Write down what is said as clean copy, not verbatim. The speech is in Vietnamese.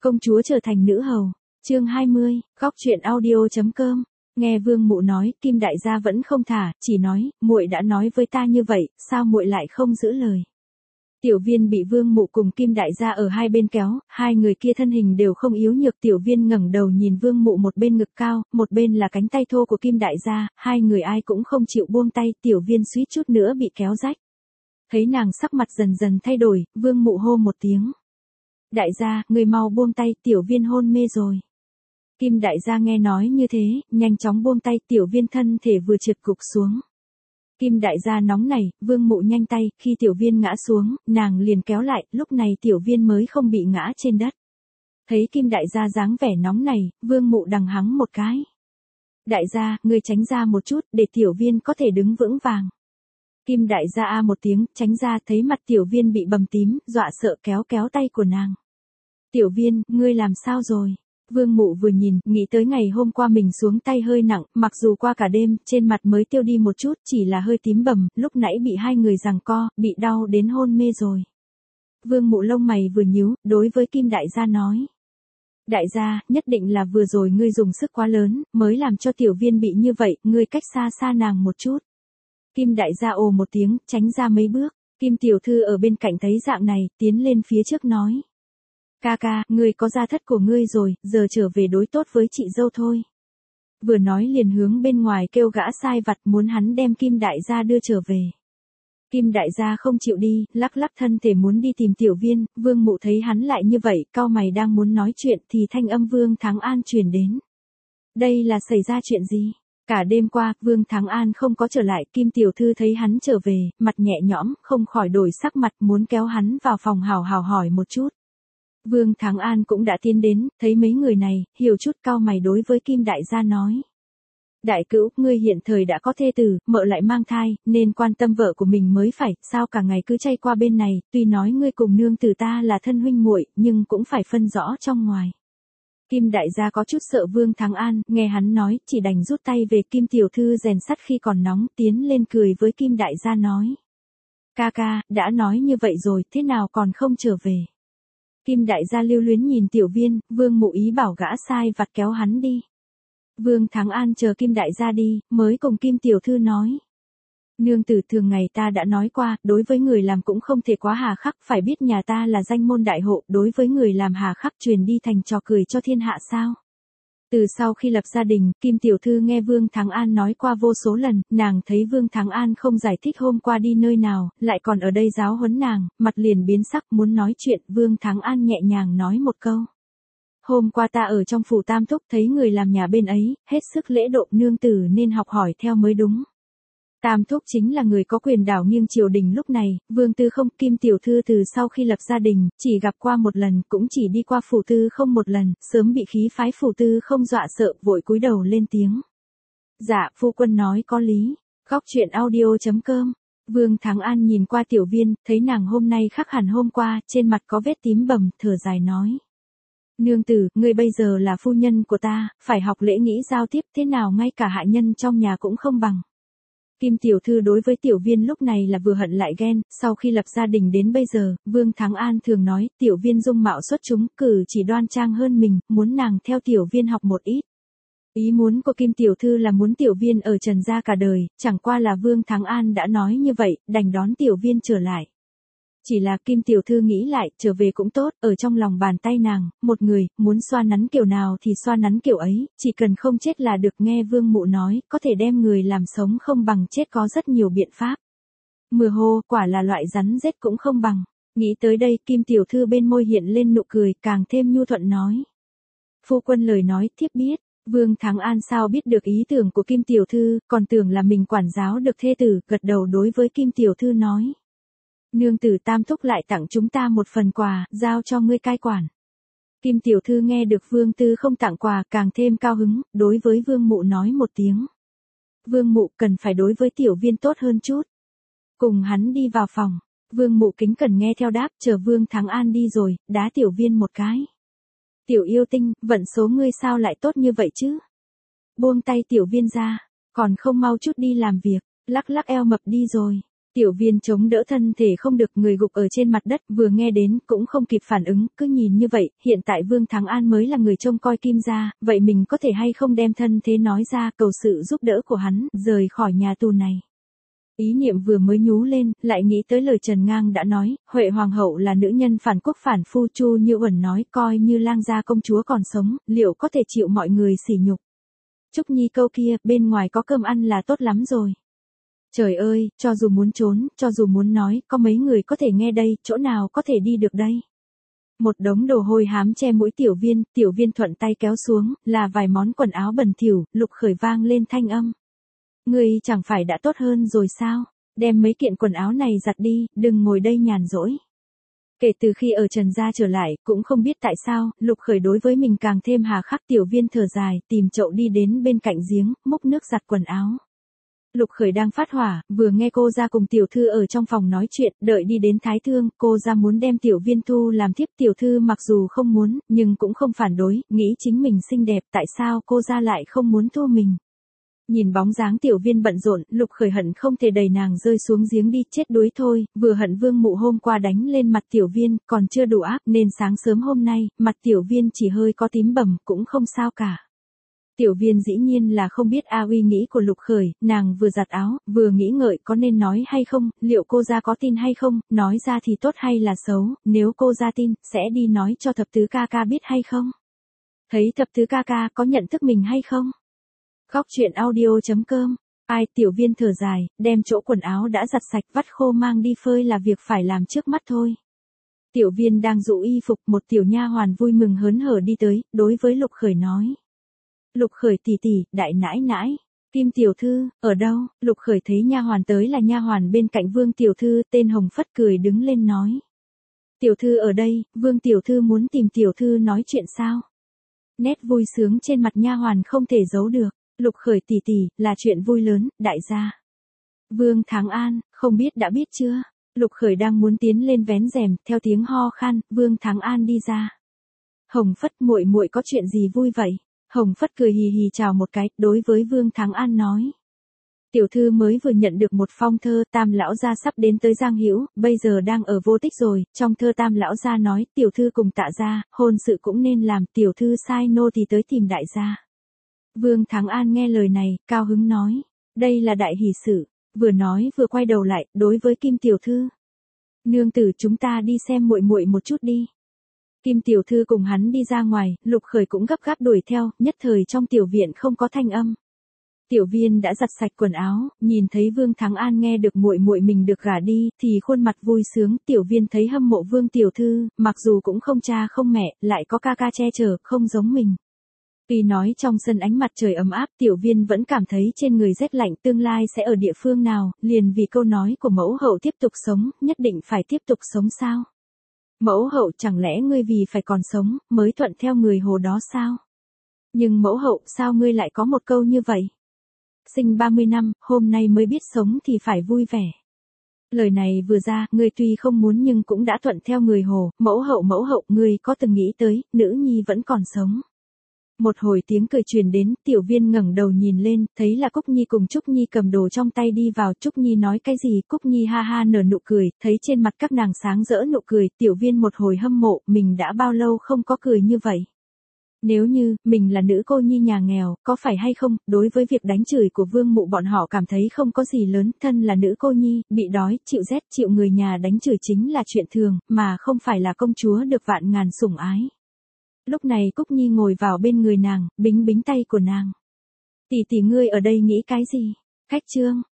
Công chúa trở thành nữ hầu. Chương 20, góc truyện audio.com. Nghe Vương Mụ nói, Kim đại gia vẫn không thả, chỉ nói, muội đã nói với ta như vậy, sao muội lại không giữ lời? Tiểu Viên bị Vương Mụ cùng Kim đại gia ở hai bên kéo, hai người kia thân hình đều không yếu nhược. Tiểu Viên ngẩng đầu nhìn Vương Mụ, một bên ngực cao, một bên là cánh tay thô của Kim đại gia, hai người ai cũng không chịu buông tay. Tiểu Viên suýt chút nữa bị kéo rách. Thấy nàng sắc mặt dần dần thay đổi, Vương Mụ hô một tiếng. Đại gia, người mau buông tay, Tiểu Viên hôn mê rồi. Kim đại gia nghe nói như thế, nhanh chóng buông tay. Tiểu Viên thân thể vừa trượt gục xuống. Kim đại gia nóng nảy, Vương Mụ nhanh tay, khi Tiểu Viên ngã xuống, nàng liền kéo lại, lúc này Tiểu Viên mới không bị ngã trên đất. Thấy Kim đại gia dáng vẻ nóng này, Vương Mụ đằng hắng một cái. Đại gia, ngươi tránh ra một chút, để Tiểu Viên có thể đứng vững vàng. Kim đại gia a một tiếng, tránh ra, thấy mặt Tiểu Viên bị bầm tím, dọa sợ kéo kéo tay của nàng. Tiểu Viên, ngươi làm sao rồi? Vương Mụ vừa nhìn, nghĩ tới ngày hôm qua mình xuống tay hơi nặng, mặc dù qua cả đêm, trên mặt mới tiêu đi một chút, chỉ là hơi tím bầm, lúc nãy bị hai người giằng co, bị đau đến hôn mê rồi. Vương Mụ lông mày vừa nhíu, đối với Kim đại gia nói. Đại gia, nhất định là vừa rồi ngươi dùng sức quá lớn, mới làm cho Tiểu Viên bị như vậy, ngươi cách xa xa nàng một chút. Kim đại gia ồ một tiếng, tránh ra mấy bước. Kim tiểu thư ở bên cạnh thấy dạng này, tiến lên phía trước nói. Ca ca, ngươi có gia thất của ngươi rồi, giờ trở về đối tốt với chị dâu thôi. Vừa nói liền hướng bên ngoài kêu gã sai vặt muốn hắn đem Kim đại gia đưa trở về. Kim đại gia không chịu đi, lắc lắc thân thể muốn đi tìm Tiểu Viên. Vương Mụ thấy hắn lại như vậy, cau mày đang muốn nói chuyện thì thanh âm Vương Thắng An truyền đến. Đây là xảy ra chuyện gì? Cả đêm qua, Vương Thắng An không có trở lại. Kim tiểu thư thấy hắn trở về, mặt nhẹ nhõm, không khỏi đổi sắc mặt, muốn kéo hắn vào phòng hào hào hỏi một chút. Vương Thắng An cũng đã tiến đến, thấy mấy người này, hiểu chút, cau mày đối với Kim đại gia nói. Đại cữu, ngươi hiện thời đã có thê tử, mợ lại mang thai, nên quan tâm vợ của mình mới phải, sao cả ngày cứ chay qua bên này, tuy nói ngươi cùng nương tử ta là thân huynh muội, nhưng cũng phải phân rõ trong ngoài. Kim đại gia có chút sợ Vương Thắng An, nghe hắn nói, chỉ đành rút tay về. Kim tiểu thư rèn sắt khi còn nóng, tiến lên cười với Kim đại gia nói. Ca ca, đã nói như vậy rồi, thế nào còn không trở về? Kim đại gia lưu luyến nhìn Tiểu Viên, Vương Mụ ý bảo gã sai vặt kéo hắn đi. Vương Thắng An chờ Kim đại gia đi, mới cùng Kim tiểu thư nói. Nương tử, thường ngày ta đã nói qua, đối với người làm cũng không thể quá hà khắc, phải biết nhà ta là danh môn đại hộ, đối với người làm hà khắc truyền đi thành trò cười cho thiên hạ sao. Từ sau khi lập gia đình, Kim tiểu thư nghe Vương Thắng An nói qua vô số lần, nàng thấy Vương Thắng An không giải thích hôm qua đi nơi nào, lại còn ở đây giáo huấn nàng, mặt liền biến sắc muốn nói chuyện. Vương Thắng An nhẹ nhàng nói một câu. Hôm qua ta ở trong phủ Tam Thúc thấy người làm nhà bên ấy, hết sức lễ độ, nương tử nên học hỏi theo mới đúng. Tam Thúc chính là người có quyền đảo nghiêng triều đình lúc này. Vương Tư không. Kim tiểu thư từ sau khi lập gia đình, chỉ gặp qua một lần, cũng chỉ đi qua phủ Tư không một lần, sớm bị khí phái phủ Tư không dọa sợ, vội cúi đầu lên tiếng. Dạ, phu quân nói có lý. Góc truyện audio.com. Vương Thắng An nhìn qua Tiểu Viên, thấy nàng hôm nay khác hẳn hôm qua, trên mặt có vết tím bầm, thở dài nói. Nương tử, ngươi bây giờ là phu nhân của ta, phải học lễ nghĩ giao tiếp, thế nào ngay cả hạ nhân trong nhà cũng không bằng. Kim tiểu thư đối với Tiểu Viên lúc này là vừa hận lại ghen, sau khi lập gia đình đến bây giờ, Vương Thắng An thường nói, Tiểu Viên dung mạo xuất chúng, cử chỉ đoan trang hơn mình, muốn nàng theo Tiểu Viên học một ít. Ý muốn của Kim tiểu thư là muốn Tiểu Viên ở Trần gia cả đời, chẳng qua là Vương Thắng An đã nói như vậy, đành đón Tiểu Viên trở lại. Chỉ là Kim tiểu thư nghĩ lại, trở về cũng tốt, ở trong lòng bàn tay nàng, một người, muốn xoa nắn kiểu nào thì xoa nắn kiểu ấy, chỉ cần không chết là được. Nghe Vương Mụ nói, có thể đem người làm sống không bằng chết có rất nhiều biện pháp. Mưa hô, quả là loại rắn rết cũng không bằng. Nghĩ tới đây, Kim tiểu thư bên môi hiện lên nụ cười, càng thêm nhu thuận nói. Phu quân lời nói, thiếp biết. Vương Thắng An sao biết được ý tưởng của Kim tiểu thư, còn tưởng là mình quản giáo được thê tử, gật đầu đối với Kim tiểu thư nói. Nương tử, Tam Thúc lại tặng chúng ta một phần quà, giao cho ngươi cai quản. Kim tiểu thư nghe được Vương Tư không tặng quà, càng thêm cao hứng, đối với Vương Mụ nói một tiếng. Vương Mụ cần phải đối với Tiểu Viên tốt hơn chút. Cùng hắn đi vào phòng, Vương Mụ kính cẩn nghe theo đáp, chờ Vương Thắng An đi rồi, đá Tiểu Viên một cái. Tiểu yêu tinh, vận số ngươi sao lại tốt như vậy chứ? Buông tay Tiểu Viên ra, còn không mau chút đi làm việc, lắc lắc eo mập đi rồi. Tiểu Viên chống đỡ thân thể không được, người gục ở trên mặt đất, vừa nghe đến cũng không kịp phản ứng, cứ nhìn như vậy, hiện tại Vương Thắng An mới là người trông coi Kim gia, vậy mình có thể hay không đem thân thế nói ra, cầu sự giúp đỡ của hắn, rời khỏi nhà tù này. Ý niệm vừa mới nhú lên, lại nghĩ tới lời Trần Ngang đã nói, Huệ Hoàng hậu là nữ nhân phản quốc phản phu. Chu Như Uẩn nói, coi như lang gia công chúa còn sống, liệu có thể chịu mọi người sỉ nhục. Trúc Nhi câu kia, bên ngoài có cơm ăn là tốt lắm rồi. Trời ơi, cho dù muốn trốn, cho dù muốn nói, có mấy người có thể nghe đây, chỗ nào có thể đi được đây. Một đống đồ hôi hám che mũi Tiểu Viên thuận tay kéo xuống, là vài món quần áo bẩn thỉu. Lục Khởi vang lên thanh âm. Ngươi chẳng phải đã tốt hơn rồi sao, đem mấy kiện quần áo này giặt đi, đừng ngồi đây nhàn rỗi. Kể từ khi ở Trần gia trở lại, cũng không biết tại sao, Lục Khởi đối với mình càng thêm hà khắc. Tiểu Viên thở dài, tìm chậu đi đến bên cạnh giếng, múc nước giặt quần áo. Lục Khởi đang phát hỏa, vừa nghe cô ra cùng tiểu thư ở trong phòng nói chuyện, đợi đi đến Thái Thương, cô ra muốn đem Tiểu Viên thu làm thiếp. Tiểu thư mặc dù không muốn, nhưng cũng không phản đối, nghĩ chính mình xinh đẹp, tại sao cô ra lại không muốn thu mình. Nhìn bóng dáng Tiểu Viên bận rộn, Lục Khởi hận không thể đẩy nàng rơi xuống giếng đi, chết đuối thôi, vừa hận Vương Mụ hôm qua đánh lên mặt Tiểu Viên, còn chưa đủ ác, nên sáng sớm hôm nay, mặt Tiểu Viên chỉ hơi có tím bầm, cũng không sao cả. Tiểu Viên dĩ nhiên là không biết uy nghĩ của Lục Khởi, nàng vừa giặt áo, vừa nghĩ ngợi có nên nói hay không, liệu cô ra có tin hay không, nói ra thì tốt hay là xấu, nếu cô ra tin, sẽ đi nói cho thập tứ ca ca biết hay không? Thấy thập tứ ca ca có nhận thức mình hay không? Góc truyện audio.com. Tiểu Viên thở dài, đem chỗ quần áo đã giặt sạch vắt khô mang đi phơi là việc phải làm trước mắt thôi. Tiểu Viên đang dụ y phục, một tiểu nha hoàn vui mừng hớn hở đi tới, đối với Lục Khởi nói. Lục Khởi tỷ tỷ, đại nãi nãi, Kim tiểu thư, ở đâu? Lục Khởi thấy nha hoàn tới là nha hoàn bên cạnh Vương tiểu thư, tên Hồng Phất cười đứng lên nói. Tiểu thư ở đây, Vương tiểu thư muốn tìm tiểu thư nói chuyện sao? Nét vui sướng trên mặt nha hoàn không thể giấu được. Lục Khởi tỷ tỷ, là chuyện vui lớn, đại gia. Vương Thắng An, không biết đã biết chưa? Lục Khởi đang muốn tiến lên vén rèm, theo tiếng ho khan, Vương Thắng An đi ra. Hồng Phất, muội muội có chuyện gì vui vậy? Hồng Phất cười hì hì chào một cái, đối với Vương Thắng An nói. Tiểu thư mới vừa nhận được một phong thơ, Tam lão gia sắp đến tới Giang Hữu, bây giờ đang ở Vô Tích rồi, trong thơ Tam lão gia nói, tiểu thư cùng Tạ gia, hôn sự cũng nên làm, tiểu thư sai nô thì tới tìm đại gia. Vương Thắng An nghe lời này, cao hứng nói, đây là đại hỷ sự, vừa nói vừa quay đầu lại, đối với Kim tiểu thư. Nương tử, chúng ta đi xem muội muội một chút đi. Kim tiểu thư cùng hắn đi ra ngoài, Lục Khởi cũng gấp gáp đuổi theo, nhất thời trong tiểu viện không có thanh âm. Tiểu Viên đã giặt sạch quần áo, nhìn thấy Vương Thắng An nghe được muội muội mình được gả đi, thì khuôn mặt vui sướng. Tiểu Viên thấy hâm mộ Vương tiểu thư, mặc dù cũng không cha không mẹ, lại có ca ca che chở, không giống mình. Tuy nói trong sân ánh mặt trời ấm áp, Tiểu Viên vẫn cảm thấy trên người rét lạnh, tương lai sẽ ở địa phương nào, liền vì câu nói của mẫu hậu tiếp tục sống, nhất định phải tiếp tục sống sao? Mẫu hậu, chẳng lẽ ngươi vì phải còn sống, mới thuận theo người hồ đó sao? Nhưng mẫu hậu, sao ngươi lại có một câu như vậy? Sinh 30 năm, hôm nay mới biết sống thì phải vui vẻ. Lời này vừa ra, ngươi tuy không muốn nhưng cũng đã thuận theo người hồ. Mẫu hậu, ngươi có từng nghĩ tới, nữ nhi vẫn còn sống. Một hồi tiếng cười truyền đến, Tiểu Viên ngẩng đầu nhìn lên, thấy là Cúc Nhi cùng Trúc Nhi cầm đồ trong tay đi vào. Trúc Nhi nói cái gì, Cúc Nhi ha ha nở nụ cười, thấy trên mặt các nàng sáng rỡ nụ cười, Tiểu Viên một hồi hâm mộ, mình đã bao lâu không có cười như vậy. Nếu như, mình là nữ cô nhi nhà nghèo, có phải hay không, đối với việc đánh chửi của Vương Mụ bọn họ cảm thấy không có gì lớn, thân là nữ cô nhi, bị đói, chịu rét, chịu người nhà đánh chửi chính là chuyện thường, mà không phải là công chúa được vạn ngàn sủng ái. Lúc này Cúc Nhi ngồi vào bên người nàng, bính bính tay của nàng. Tỷ tỷ ngươi ở đây nghĩ cái gì? Khách trương,